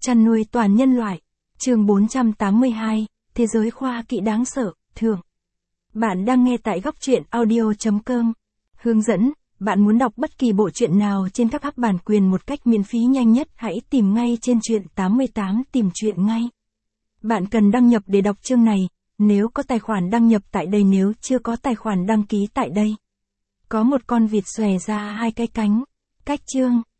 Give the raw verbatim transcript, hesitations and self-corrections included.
Chăn nuôi toàn nhân loại. Chương bốn trăm tám mươi hai, Thế giới khoa kỹ đáng sợ, thưởng. Bạn đang nghe tại góc truyện audio chấm com. Hướng dẫn, bạn muốn đọc bất kỳ bộ truyện nào trên các app bản quyền một cách miễn phí nhanh nhất, hãy tìm ngay trên truyện tám mươi tám tìm truyện ngay. Bạn cần đăng nhập để đọc chương này, nếu có tài khoản đăng nhập tại đây, nếu chưa có tài khoản đăng ký tại đây. Có một con vịt xòe ra hai cái cánh. Cách chương.